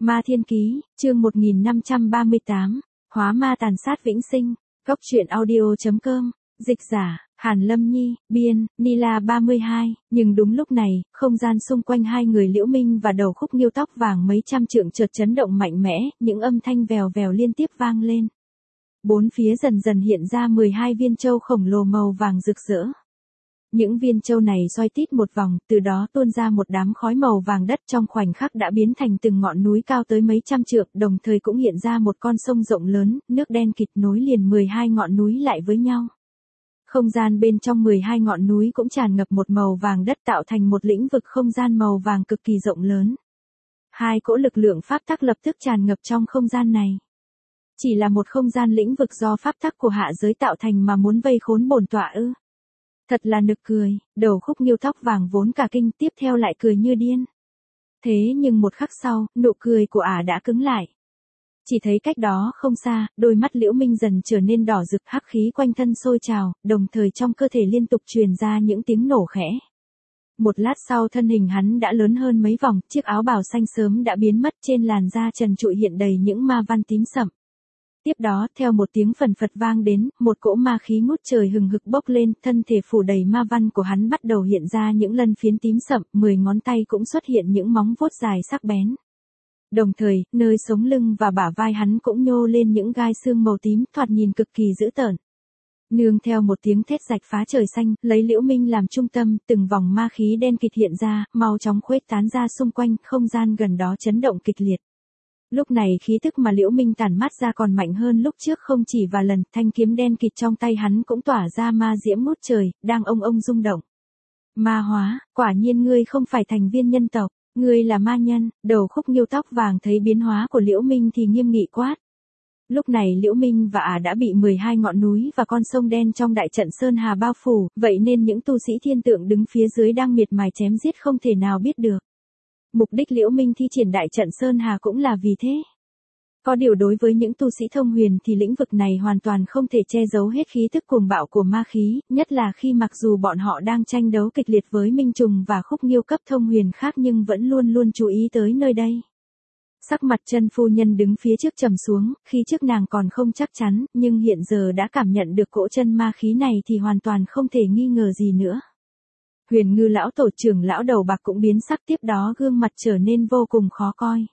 Ma Thiên Ký, chương 1538, Hóa ma tàn sát vĩnh sinh, Góc truyện audio.com, dịch giả, Hàn Lâm Nhi, biên, Nila 32, nhưng đúng lúc này, không gian xung quanh hai người Liễu Minh và đầu khúc nghiêu tóc vàng mấy trăm trượng chợt chấn động mạnh mẽ, những âm thanh vèo vèo liên tiếp vang lên. Bốn phía dần dần hiện ra 12 viên châu khổng lồ màu vàng rực rỡ. Những viên châu này xoay tít một vòng, từ đó tuôn ra một đám khói màu vàng đất trong khoảnh khắc đã biến thành từng ngọn núi cao tới mấy trăm trượng, đồng thời cũng hiện ra một con sông rộng lớn, nước đen kịt nối liền 12 ngọn núi lại với nhau. Không gian bên trong 12 ngọn núi cũng tràn ngập một màu vàng đất tạo thành một lĩnh vực không gian màu vàng cực kỳ rộng lớn. Hai cỗ lực lượng pháp tắc lập tức tràn ngập trong không gian này. Chỉ là một không gian lĩnh vực do pháp tắc của hạ giới tạo thành mà muốn vây khốn bổn tọa ư? Thật là nực cười, đầu khúc nghiêu tóc vàng vốn cả kinh tiếp theo lại cười như điên. Thế nhưng một khắc sau, nụ cười của ả đã cứng lại. Chỉ thấy cách đó không xa, đôi mắt Liễu Minh dần trở nên đỏ rực, hắc khí quanh thân sôi trào, đồng thời trong cơ thể liên tục truyền ra những tiếng nổ khẽ. Một lát sau thân hình hắn đã lớn hơn mấy vòng, chiếc áo bào xanh sớm đã biến mất, trên làn da trần trụi hiện đầy những ma văn tím sậm. Tiếp đó, theo một tiếng phần phật vang đến, một cỗ ma khí ngút trời hừng hực bốc lên, thân thể phủ đầy ma văn của hắn bắt đầu hiện ra những lân phiến tím sậm, 10 ngón tay cũng xuất hiện những móng vuốt dài sắc bén. Đồng thời, nơi sống lưng và bả vai hắn cũng nhô lên những gai xương màu tím, thoạt nhìn cực kỳ dữ tợn. Nương theo một tiếng thét rạch phá trời xanh, lấy Liễu Minh làm trung tâm, từng vòng ma khí đen kịt hiện ra, mau chóng khuếch tán ra xung quanh, không gian gần đó chấn động kịch liệt. Lúc này khí tức mà Liễu Minh tản mát ra còn mạnh hơn lúc trước không chỉ vài lần, thanh kiếm đen kịt trong tay hắn cũng tỏa ra ma diễm ngút trời, đang ông rung động. Ma hóa, quả nhiên ngươi không phải thành viên nhân tộc, ngươi là ma nhân. Đầu khúc nghiêu tóc vàng thấy biến hóa của Liễu Minh thì nghiêm nghị quát. Lúc này Liễu Minh và ả đã bị 12 ngọn núi và con sông đen trong đại trận Sơn Hà bao phủ, vậy nên những tu sĩ thiên tượng đứng phía dưới đang miệt mài chém giết không thể nào biết được. Mục đích Liễu Minh thi triển đại trận Sơn Hà cũng là vì thế. Có điều đối với những tu sĩ thông huyền thì lĩnh vực này hoàn toàn không thể che giấu hết khí tức cuồng bạo của ma khí, nhất là khi mặc dù bọn họ đang tranh đấu kịch liệt với Minh Trùng và khúc nghiêu cấp thông huyền khác nhưng vẫn luôn luôn chú ý tới nơi đây. Sắc mặt chân phu nhân đứng phía trước trầm xuống, khi trước nàng còn không chắc chắn, nhưng hiện giờ đã cảm nhận được cỗ chân ma khí này thì hoàn toàn không thể nghi ngờ gì nữa. Huyền Ngư lão tổ trưởng lão đầu bạc cũng biến sắc, tiếp đó gương mặt trở nên vô cùng khó coi.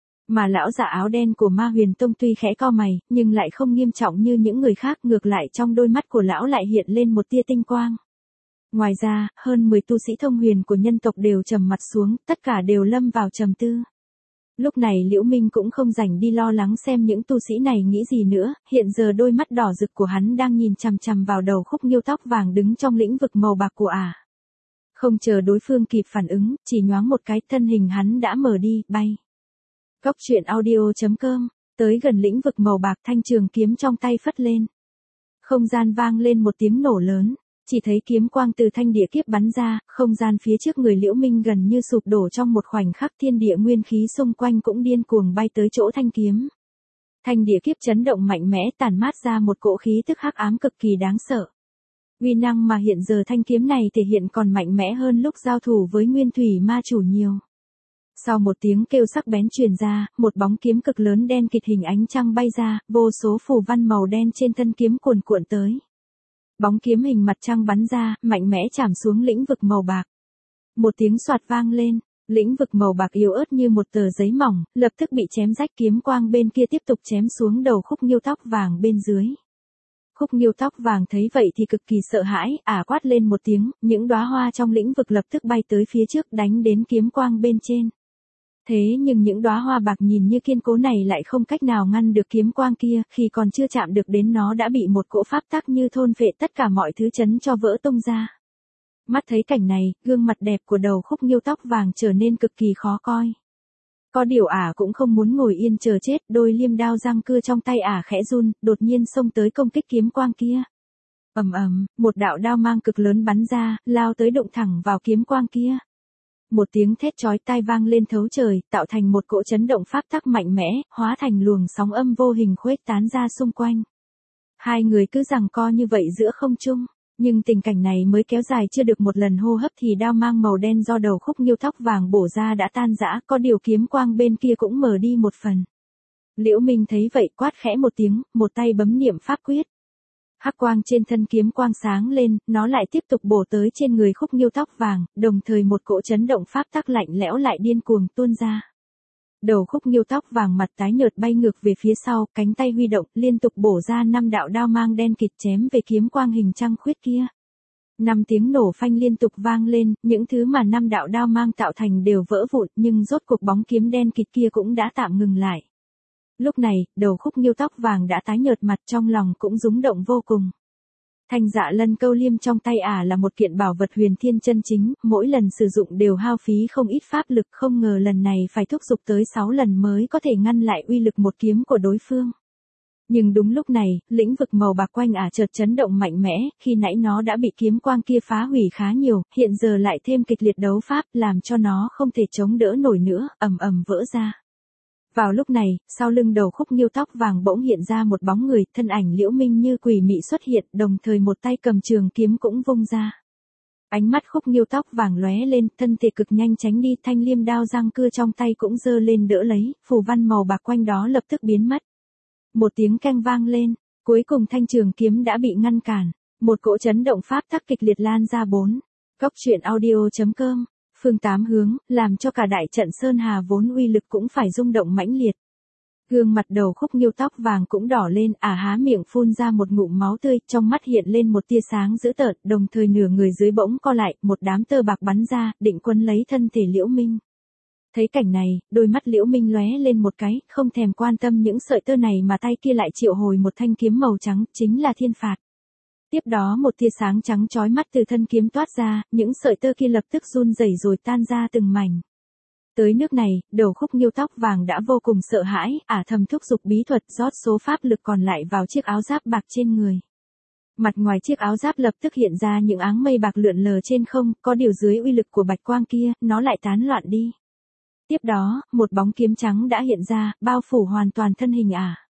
Mà lão giả áo đen của Ma Huyền Tông tuy khẽ cau mày, nhưng lại không nghiêm trọng như những người khác, ngược lại trong đôi mắt của lão lại hiện lên một tia tinh quang. Ngoài ra, hơn 10 tu sĩ thông huyền của nhân tộc đều trầm mặt xuống, tất cả đều lâm vào trầm tư. Lúc này Liễu Minh cũng không rảnh đi lo lắng xem những tu sĩ này nghĩ gì nữa, hiện giờ đôi mắt đỏ rực của hắn đang nhìn chằm chằm vào đầu khúc nghiêu tóc vàng đứng trong lĩnh vực màu bạc của ả. Không chờ đối phương kịp phản ứng, chỉ nhoáng một cái thân hình hắn đã mở đi, bay. Góc truyện audio.com, tới gần lĩnh vực màu bạc thanh trường kiếm trong tay phất lên. Không gian vang lên một tiếng nổ lớn, chỉ thấy kiếm quang từ thanh địa kiếp bắn ra, không gian phía trước người Liễu Minh gần như sụp đổ trong một khoảnh khắc, thiên địa nguyên khí xung quanh cũng điên cuồng bay tới chỗ thanh kiếm. Thanh địa kiếp chấn động mạnh mẽ tản mát ra một cỗ khí tức hắc ám cực kỳ đáng sợ. Uy năng mà hiện giờ thanh kiếm này thể hiện còn mạnh mẽ hơn lúc giao thủ với Nguyên Thủy Ma Chủ nhiều. Sau một tiếng kêu sắc bén truyền ra, một bóng kiếm cực lớn đen kịt hình ánh trăng bay ra, vô số phù văn màu đen trên thân kiếm cuồn cuộn tới. Bóng kiếm hình mặt trăng bắn ra, mạnh mẽ chạm xuống lĩnh vực màu bạc. Một tiếng xoạt vang lên, lĩnh vực màu bạc yếu ớt như một tờ giấy mỏng, lập tức bị chém rách, kiếm quang bên kia tiếp tục chém xuống đầu khúc nghiêu tóc vàng bên dưới. Khúc nghiêu tóc vàng thấy vậy thì cực kỳ sợ hãi, ả quát lên một tiếng, những đóa hoa trong lĩnh vực lập tức bay tới phía trước đánh đến kiếm quang bên trên. Thế nhưng những đóa hoa bạc nhìn như kiên cố này lại không cách nào ngăn được kiếm quang kia, khi còn chưa chạm được đến nó đã bị một cỗ pháp tắc như thôn phệ tất cả mọi thứ chấn cho vỡ tung ra. Mắt thấy cảnh này, gương mặt đẹp của đầu khúc nghiêu tóc vàng trở nên cực kỳ khó coi. Có điều ả cũng không muốn ngồi yên chờ chết, đôi liêm đao răng cưa trong tay ả khẽ run, đột nhiên xông tới công kích kiếm quang kia. Ầm ầm, một đạo đao mang cực lớn bắn ra, lao tới đụng thẳng vào kiếm quang kia. Một tiếng thét chói tai vang lên thấu trời, tạo thành một cỗ chấn động pháp tắc mạnh mẽ, hóa thành luồng sóng âm vô hình khuếch tán ra xung quanh. Hai người cứ giằng co như vậy giữa không trung. Nhưng tình cảnh này mới kéo dài chưa được một lần hô hấp thì đao mang màu đen do đầu khúc nghiêu tóc vàng bổ ra đã tan rã, có điều kiếm quang bên kia cũng mờ đi một phần. Liễu Minh thấy vậy quát khẽ một tiếng, một tay bấm niệm pháp quyết. Hắc quang trên thân kiếm quang sáng lên, nó lại tiếp tục bổ tới trên người khúc nghiêu tóc vàng, đồng thời một cỗ chấn động pháp tắc lạnh lẽo lại điên cuồng tuôn ra. Đầu khúc nghiêu tóc vàng mặt tái nhợt bay ngược về phía sau, cánh tay huy động, liên tục bổ ra 5 đạo đao mang đen kịt chém về kiếm quang hình trăng khuyết kia. 5 tiếng nổ phanh liên tục vang lên, những thứ mà 5 đạo đao mang tạo thành đều vỡ vụn, nhưng rốt cuộc bóng kiếm đen kịt kia cũng đã tạm ngừng lại. Lúc này, đầu khúc nghiêu tóc vàng đã tái nhợt mặt, trong lòng cũng rúng động vô cùng. Thanh Dạ Lân câu liêm trong tay là một kiện bảo vật huyền thiên chân chính, mỗi lần sử dụng đều hao phí không ít pháp lực, không ngờ lần này phải thúc giục tới 6 lần mới có thể ngăn lại uy lực một kiếm của đối phương. Nhưng đúng lúc này, lĩnh vực màu bạc quanh chợt chấn động mạnh mẽ, khi nãy nó đã bị kiếm quang kia phá hủy khá nhiều, hiện giờ lại thêm kịch liệt đấu pháp, làm cho nó không thể chống đỡ nổi nữa, ầm ầm vỡ ra. Vào lúc này, sau lưng đầu khúc nghiêu tóc vàng bỗng hiện ra một bóng người, thân ảnh Liễu Minh như quỷ mị xuất hiện, đồng thời một tay cầm trường kiếm cũng vung ra. Ánh mắt khúc nghiêu tóc vàng lóe lên, thân thể cực nhanh tránh đi, thanh liêm đao răng cưa trong tay cũng giơ lên đỡ lấy, phù văn màu bạc quanh đó lập tức biến mất. Một tiếng keng vang lên, cuối cùng thanh trường kiếm đã bị ngăn cản, một cỗ chấn động pháp tắc kịch liệt lan ra góc truyện audio.com. Phương tám hướng, làm cho cả đại trận Sơn Hà vốn uy lực cũng phải rung động mãnh liệt. Gương mặt đầu khúc nghiêu tóc vàng cũng đỏ lên, há miệng phun ra một ngụm máu tươi, trong mắt hiện lên một tia sáng dữ tợn, đồng thời nửa người dưới bỗng co lại, một đám tơ bạc bắn ra, định quấn lấy thân thể Liễu Minh. Thấy cảnh này, đôi mắt Liễu Minh lóe lên một cái, không thèm quan tâm những sợi tơ này mà tay kia lại triệu hồi một thanh kiếm màu trắng, chính là thiên phạt. Tiếp đó một tia sáng trắng chói mắt từ thân kiếm toát ra, những sợi tơ kia lập tức run rẩy rồi tan ra từng mảnh. Tới nước này, đầu khúc nghiêu tóc vàng đã vô cùng sợ hãi, thầm thúc giục bí thuật rót số pháp lực còn lại vào chiếc áo giáp bạc trên người. Mặt ngoài chiếc áo giáp lập tức hiện ra những áng mây bạc lượn lờ trên không, có điều dưới uy lực của bạch quang kia, nó lại tán loạn đi. Tiếp đó, một bóng kiếm trắng đã hiện ra, bao phủ hoàn toàn thân hình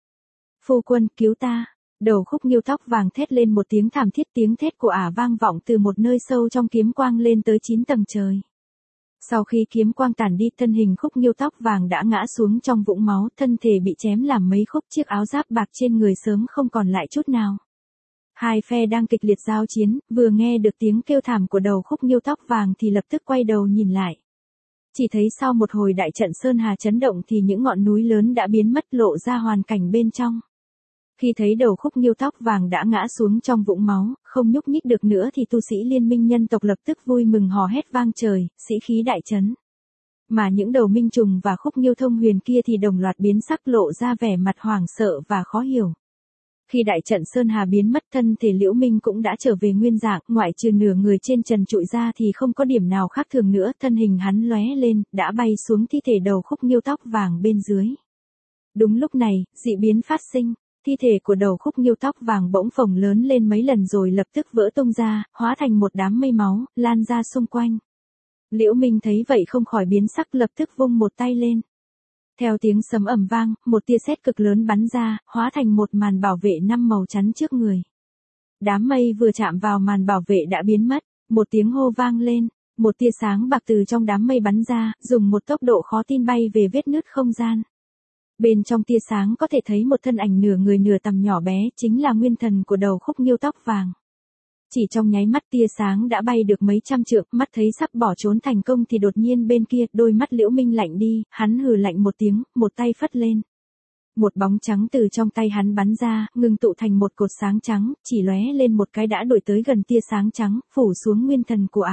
Phu quân, cứu ta. Đầu khúc nghiêu tóc vàng thét lên một tiếng thảm thiết, tiếng thét của vang vọng từ một nơi sâu trong kiếm quang lên tới 9 tầng trời. Sau khi kiếm quang tản đi, thân hình khúc nghiêu tóc vàng đã ngã xuống trong vũng máu, thân thể bị chém làm mấy khúc, chiếc áo giáp bạc trên người sớm không còn lại chút nào. Hai phe đang kịch liệt giao chiến, vừa nghe được tiếng kêu thảm của đầu khúc nghiêu tóc vàng thì lập tức quay đầu nhìn lại. Chỉ thấy sau một hồi đại trận Sơn Hà chấn động thì những ngọn núi lớn đã biến mất, lộ ra hoàn cảnh bên trong. Khi thấy đầu khúc nghiêu tóc vàng đã ngã xuống trong vũng máu, không nhúc nhích được nữa thì tu sĩ liên minh nhân tộc lập tức vui mừng hò hét vang trời, sĩ khí đại chấn. Mà những đầu minh trùng và khúc nghiêu thông huyền kia thì đồng loạt biến sắc, lộ ra vẻ mặt hoảng sợ và khó hiểu. Khi đại trận Sơn Hà biến mất, thân thể Liễu Minh cũng đã trở về nguyên dạng, ngoại trừ nửa người trên trần trụi ra thì không có điểm nào khác thường nữa, thân hình hắn lóe lên, đã bay xuống thi thể đầu khúc nghiêu tóc vàng bên dưới. Đúng lúc này, dị biến phát sinh. Thi thể của đầu khúc nghiêu tóc vàng bỗng phồng lớn lên mấy lần rồi lập tức vỡ tung ra, hóa thành một đám mây máu, lan ra xung quanh. Liễu Minh thấy vậy không khỏi biến sắc, lập tức vung một tay lên. Theo tiếng sấm ầm vang, một tia sét cực lớn bắn ra, hóa thành một màn bảo vệ 5 màu chắn trước người. Đám mây vừa chạm vào màn bảo vệ đã biến mất, một tiếng hô vang lên, một tia sáng bạc từ trong đám mây bắn ra, dùng một tốc độ khó tin bay về vết nứt không gian. Bên trong tia sáng có thể thấy một thân ảnh nửa người nửa tầm nhỏ bé, chính là nguyên thần của đầu khúc nghiêu tóc vàng. Chỉ trong nháy mắt tia sáng đã bay được mấy trăm trượng, mắt thấy sắp bỏ trốn thành công thì đột nhiên bên kia, đôi mắt Liễu Minh lạnh đi, hắn hừ lạnh một tiếng, một tay phất lên. Một bóng trắng từ trong tay hắn bắn ra, ngưng tụ thành một cột sáng trắng, chỉ lóe lên một cái đã đuổi tới gần tia sáng trắng, phủ xuống nguyên thần của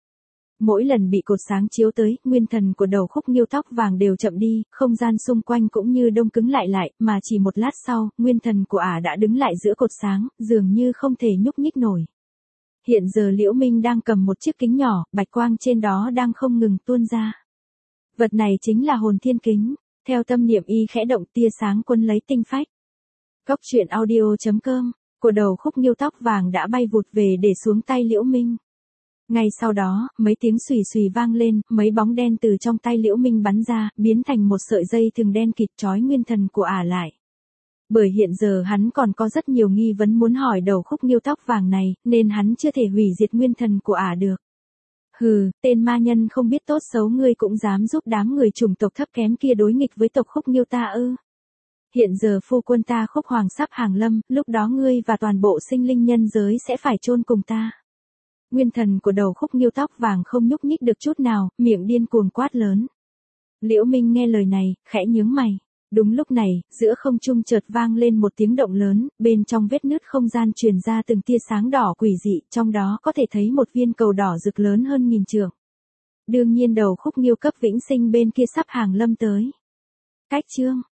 Mỗi lần bị cột sáng chiếu tới, nguyên thần của đầu khúc nghiêu tóc vàng đều chậm đi, không gian xung quanh cũng như đông cứng lại, mà chỉ một lát sau, nguyên thần của đã đứng lại giữa cột sáng, dường như không thể nhúc nhích nổi. Hiện giờ Liễu Minh đang cầm một chiếc kính nhỏ, bạch quang trên đó đang không ngừng tuôn ra. Vật này chính là hồn thiên kính, theo tâm niệm y khẽ động tia sáng quân lấy tinh phách. Góc truyện audio.com, của đầu khúc nghiêu tóc vàng đã bay vụt về để xuống tay Liễu Minh. Ngay sau đó, mấy tiếng xùy xùy vang lên, mấy bóng đen từ trong tay Liễu Minh bắn ra, biến thành một sợi dây thừng đen kịt trói nguyên thần của lại. Bởi hiện giờ hắn còn có rất nhiều nghi vấn muốn hỏi đầu khúc nghiêu tóc vàng này, nên hắn chưa thể hủy diệt nguyên thần của ả được. Hừ, tên ma nhân không biết tốt xấu ngươi cũng dám giúp đám người chủng tộc thấp kém kia đối nghịch với tộc khúc nghiêu ta ư. Hiện giờ phu quân ta khúc hoàng sắp hàng lâm, lúc đó ngươi và toàn bộ sinh linh nhân giới sẽ phải chôn cùng ta. Nguyên thần của đầu khúc nghiêu tóc vàng không nhúc nhích được chút nào, miệng điên cuồng quát lớn. Liễu Minh nghe lời này, khẽ nhướng mày. Đúng lúc này, giữa không trung chợt vang lên một tiếng động lớn, bên trong vết nứt không gian truyền ra từng tia sáng đỏ quỷ dị, trong đó có thể thấy một viên cầu đỏ rực lớn hơn nghìn trượng. Đương nhiên đầu khúc nghiêu cấp vĩnh sinh bên kia sắp hàng lâm tới. Cách chương